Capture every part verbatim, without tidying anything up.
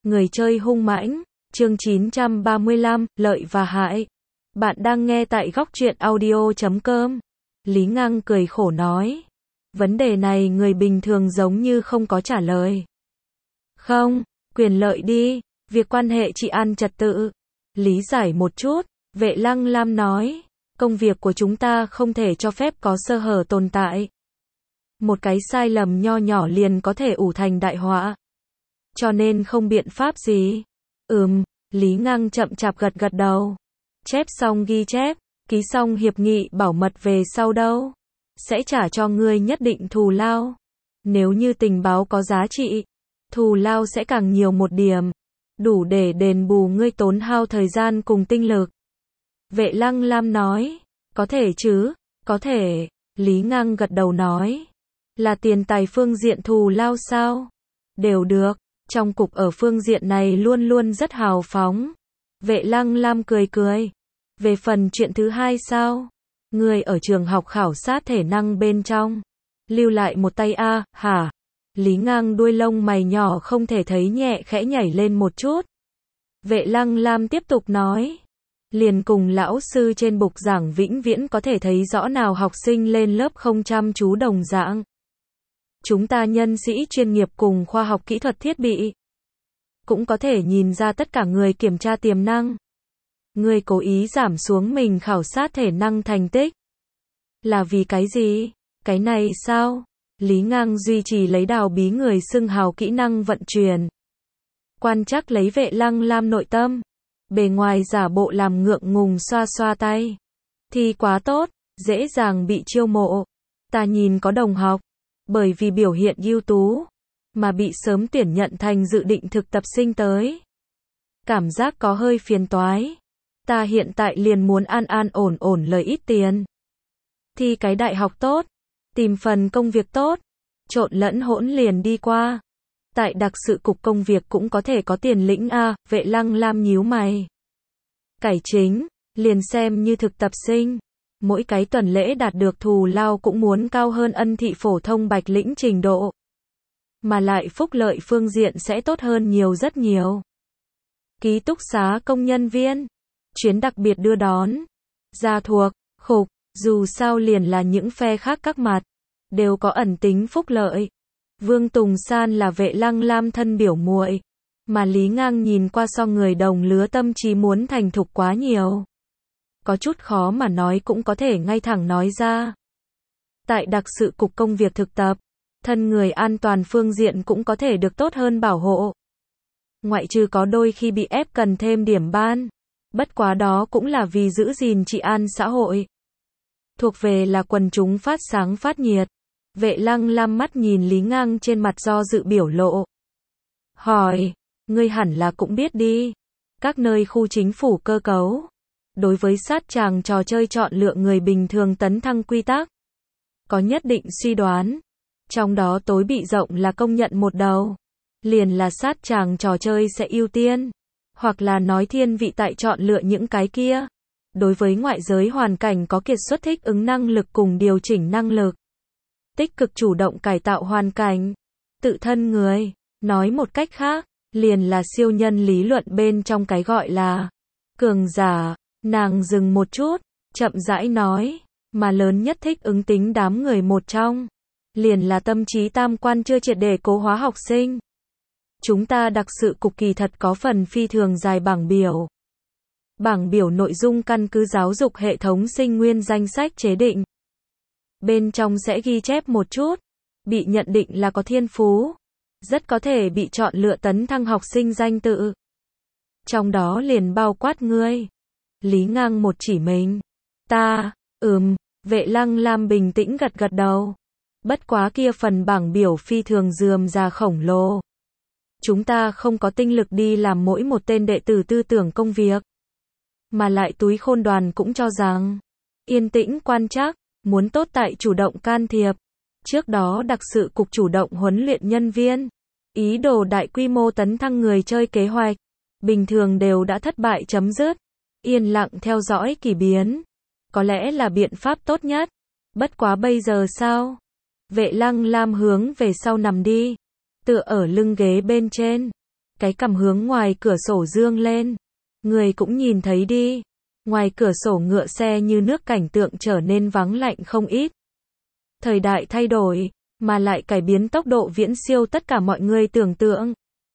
Người chơi hung mãnh, chương chín trăm ba mươi lăm, lợi và hại. Bạn đang nghe tại góc truyện audio chấm com. Lý Ngang cười khổ nói. Vấn đề này người bình thường giống như không có trả lời. Không, quyền lợi đi, việc quan hệ trị an trật tự. Lý giải một chút, Vệ Lăng Lam nói. Công việc của chúng ta không thể cho phép có sơ hở tồn tại. Một cái sai lầm nho nhỏ liền có thể ủ thành đại họa. Cho nên không biện pháp gì. Ừm, Lý Ngang chậm chạp gật gật đầu. Chép xong ghi chép, ký xong hiệp nghị bảo mật về sau đâu. Sẽ trả cho ngươi nhất định thù lao. Nếu như tình báo có giá trị, thù lao sẽ càng nhiều một điểm. Đủ để đền bù ngươi tốn hao thời gian cùng tinh lực. Vệ Lăng Lam nói. Có thể chứ, có thể. Lý Ngang gật đầu nói. Là tiền tài phương diện thù lao sao? Đều được. Trong cục ở phương diện này luôn luôn rất hào phóng. Vệ Lăng Lam cười cười. Về phần chuyện thứ hai sao? Người ở trường học khảo sát thể năng bên trong. Lưu lại một tay a, à, hả? Lý Ngang đuôi lông mày nhỏ không thể thấy nhẹ khẽ nhảy lên một chút. Vệ Lăng Lam tiếp tục nói. Liền cùng lão sư trên bục giảng vĩnh viễn có thể thấy rõ nào học sinh lên lớp không chăm chú đồng dạng. Chúng ta nhân sĩ chuyên nghiệp cùng khoa học kỹ thuật thiết bị. Cũng có thể nhìn ra tất cả người kiểm tra tiềm năng. Người cố ý giảm xuống mình khảo sát thể năng thành tích. Là vì cái gì? Cái này sao? Lý Ngang duy trì lấy đào bí người xưng hào kỹ năng vận chuyển. Quan trắc lấy Vệ Lăng Lam nội tâm. Bề ngoài giả bộ làm ngượng ngùng xoa xoa tay. Thì quá tốt, dễ dàng bị chiêu mộ. Ta nhìn có đồng học. Bởi vì biểu hiện ưu tú, mà bị sớm tuyển nhận thành dự định thực tập sinh tới. Cảm giác có hơi phiền toái. Ta hiện tại liền muốn an an ổn ổn lời ít tiền. Thi cái đại học tốt, tìm phần công việc tốt, trộn lẫn hỗn liền đi qua. Tại đặc sự cục công việc cũng có thể có tiền lĩnh a, Vệ Lăng Lam nhíu mày. Cải chính, liền xem như thực tập sinh. Mỗi cái tuần lễ đạt được thù lao cũng muốn cao hơn ân thị phổ thông bạch lĩnh trình độ. Mà lại phúc lợi phương diện sẽ tốt hơn nhiều rất nhiều. Ký túc xá công nhân viên, chuyến đặc biệt đưa đón, gia thuộc, khục, dù sao liền là những phe khác các mặt, đều có ẩn tính phúc lợi. Vương Tùng San là Vệ Lăng Lam thân biểu muội, mà Lý Ngang nhìn qua so người đồng lứa tâm trí muốn thành thục quá nhiều. Có chút khó mà nói cũng có thể ngay thẳng nói ra. Tại đặc sự cục công việc thực tập, thân người an toàn phương diện cũng có thể được tốt hơn bảo hộ. Ngoại trừ có đôi khi bị ép cần thêm điểm ban. Bất quá đó cũng là vì giữ gìn trị an xã hội. Thuộc về là quần chúng phát sáng phát nhiệt. Vệ Lăng Lam mắt nhìn Lý Ngang trên mặt do dự biểu lộ. Hỏi, ngươi hẳn là cũng biết đi. Các nơi khu chính phủ cơ cấu. Đối với sát tràng trò chơi chọn lựa người bình thường tấn thăng quy tắc. Có nhất định suy đoán. Trong đó tối bị rộng là công nhận một đầu. Liền là sát tràng trò chơi sẽ ưu tiên. Hoặc là nói thiên vị tại chọn lựa những cái kia. Đối với ngoại giới hoàn cảnh có kiệt xuất thích ứng năng lực cùng điều chỉnh năng lực. Tích cực chủ động cải tạo hoàn cảnh. Tự thân người. Nói một cách khác, liền là siêu nhân lý luận bên trong cái gọi là cường giả. Nàng dừng một chút, chậm rãi nói, mà lớn nhất thích ứng tính đám người một trong, liền là tâm trí tam quan chưa triệt để cố hóa học sinh. Chúng ta đặc sự cục kỳ thật có phần phi thường dài bảng biểu. Bảng biểu nội dung căn cứ giáo dục hệ thống sinh nguyên danh sách chế định. Bên trong sẽ ghi chép một chút, bị nhận định là có thiên phú, rất có thể bị chọn lựa tấn thăng học sinh danh tự. Trong đó liền bao quát ngươi. Lý Ngang một chỉ mình. Ta, ừm, Vệ Lăng Lam bình tĩnh gật gật đầu. Bất quá kia phần bảng biểu phi thường rườm rà khổng lồ. Chúng ta không có tinh lực đi làm mỗi một tên đệ tử tư tưởng công việc. Mà lại túi khôn đoàn cũng cho rằng, yên tĩnh quan trắc, muốn tốt tại chủ động can thiệp. Trước đó đặc sự cục chủ động huấn luyện nhân viên. Ý đồ đại quy mô tấn thăng người chơi kế hoạch. Bình thường đều đã thất bại chấm dứt. Yên lặng theo dõi kỳ biến. Có lẽ là biện pháp tốt nhất. Bất quá bây giờ sao? Vệ Lăng Lam hướng về sau nằm đi. Tựa ở lưng ghế bên trên. cái cằm hướng ngoài cửa sổ dương lên. Người cũng nhìn thấy đi. Ngoài cửa sổ ngựa xe như nước cảnh tượng trở nên vắng lạnh không ít. Thời đại thay đổi, mà lại cải biến tốc độ viễn siêu tất cả mọi người tưởng tượng.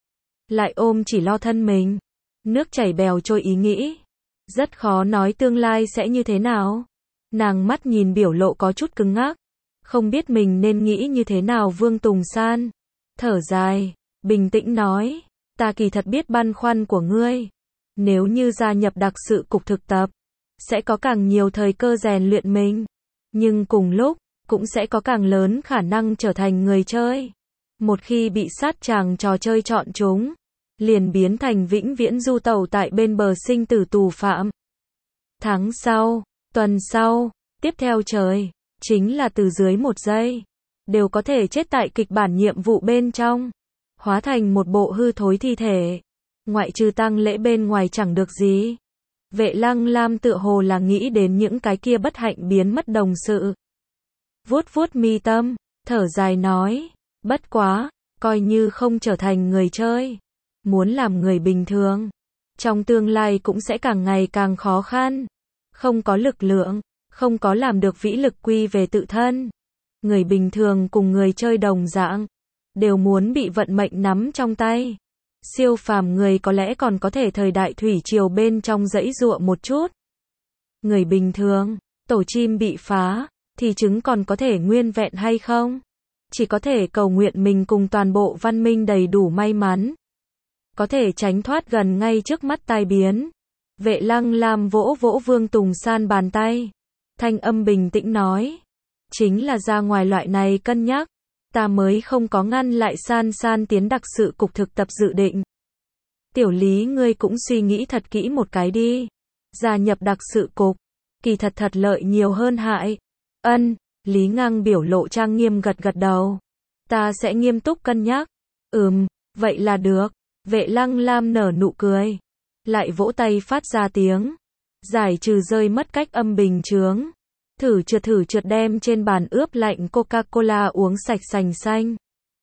Lại ôm chỉ lo thân mình. Nước chảy bèo trôi ý nghĩ. Rất khó nói tương lai sẽ như thế nào. Nàng mắt nhìn biểu lộ có chút cứng ngắc. Không biết mình nên nghĩ như thế nào. Vương Tùng San thở dài, bình tĩnh nói. Ta kỳ thật biết băn khoăn của ngươi. Nếu như gia nhập đặc sự cục thực tập, sẽ có càng nhiều thời cơ rèn luyện mình. Nhưng cùng lúc, cũng sẽ có càng lớn khả năng trở thành người chơi. Một khi bị sát tràng trò chơi chọn chúng, liền biến thành vĩnh viễn du tẩu tại bên bờ sinh tử tù phạm. Tháng sau, tuần sau, tiếp theo trời, chính là từ dưới một giây, đều có thể chết tại kịch bản nhiệm vụ bên trong, hóa thành một bộ hư thối thi thể. Ngoại trừ tang lễ bên ngoài chẳng được gì. Vệ Lăng Lam tựa hồ là nghĩ đến những cái kia bất hạnh biến mất đồng sự. Vuốt vuốt mi tâm, thở dài nói, bất quá, coi như không trở thành người chơi, muốn làm người bình thường, trong tương lai cũng sẽ càng ngày càng khó khăn. Không có lực lượng, không có làm được vĩ lực quy về tự thân. Người bình thường cùng người chơi đồng dạng, đều muốn bị vận mệnh nắm trong tay. Siêu phàm người có lẽ còn có thể thời đại thủy triều bên trong dãy giụa một chút. Người bình thường, tổ chim bị phá, thì trứng còn có thể nguyên vẹn hay không? Chỉ có thể cầu nguyện mình cùng toàn bộ văn minh đầy đủ may mắn. Có thể tránh thoát gần ngay trước mắt tai biến. Vệ Lăng Lam vỗ vỗ Vương Tùng San bàn tay. Thanh âm bình tĩnh nói. Chính là ra ngoài loại này cân nhắc. Ta mới không có ngăn lại San San tiến đặc sự cục thực tập dự định. Tiểu Lý ngươi cũng suy nghĩ thật kỹ một cái đi. Gia nhập đặc sự cục, kỳ thật thật lợi nhiều hơn hại. Ân, Lý Ngang biểu lộ trang nghiêm gật gật đầu. Ta sẽ nghiêm túc cân nhắc. Ừm, vậy là được. Vệ Lăng Lam nở nụ cười. Lại vỗ tay phát ra tiếng. Giải trừ rơi mất cách âm bình chướng. Thử trượt thử trượt đem trên bàn ướp lạnh Coca-Cola uống sạch sành xanh.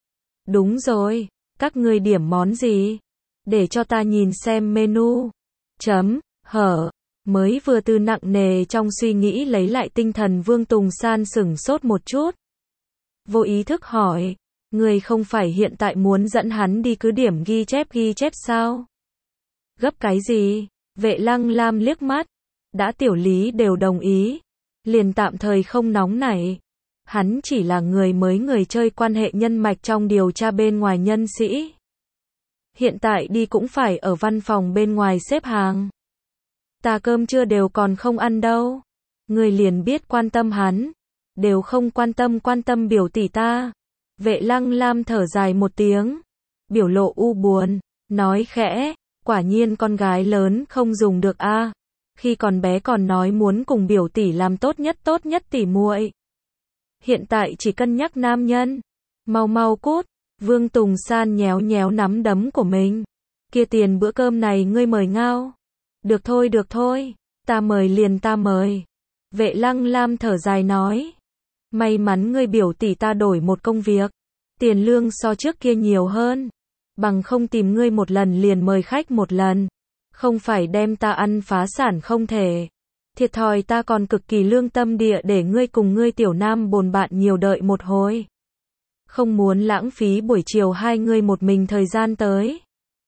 Đúng rồi, các ngươi điểm món gì? Để cho ta nhìn xem menu. Chấm, hở. Mới vừa từ nặng nề trong suy nghĩ lấy lại tinh thần Vương Tùng San sửng sốt một chút. Vô ý thức hỏi, người không phải hiện tại muốn dẫn hắn đi cứ điểm ghi chép ghi chép sao? Gấp cái gì? Vệ Lăng Lam liếc mắt. Đã Tiểu Lý đều đồng ý. Liền tạm thời không nóng nảy. Hắn chỉ là người mới người chơi quan hệ nhân mạch trong điều tra bên ngoài nhân sĩ. Hiện tại đi cũng phải ở văn phòng bên ngoài xếp hàng. Ta cơm trưa đều còn không ăn đâu. Người liền biết quan tâm hắn. Đều không quan tâm quan tâm biểu tỷ ta. Vệ Lăng Lam thở dài một tiếng. Biểu lộ u buồn. Nói khẽ. Quả nhiên con gái lớn không dùng được a. Khi còn bé còn nói muốn cùng biểu tỷ làm tốt nhất tốt nhất tỉ muội. Hiện tại chỉ cân nhắc nam nhân. Mau mau cút. Vương Tùng San nhéo nhéo nắm đấm của mình. Kia tiền bữa cơm này ngươi mời ngao. Được thôi được thôi. Ta mời liền ta mời. Vệ Lăng Lam thở dài nói. May mắn ngươi biểu tỷ ta đổi một công việc. Tiền lương so trước kia nhiều hơn. Bằng không tìm ngươi một lần liền mời khách một lần. Không phải đem ta ăn phá sản không thể. Thiệt thòi ta còn cực kỳ lương tâm địa để ngươi cùng ngươi tiểu nam bồn bạn nhiều đợi một hồi. Không muốn lãng phí buổi chiều hai người một mình thời gian tới.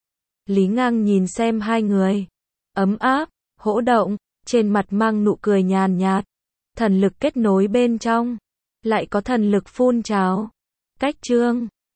Lý Ngang nhìn xem hai người. Ấm áp, hỗ động, trên mặt mang nụ cười nhàn nhạt. Thần lực kết nối bên trong. Lại có thần lực phun trào. Cách chương.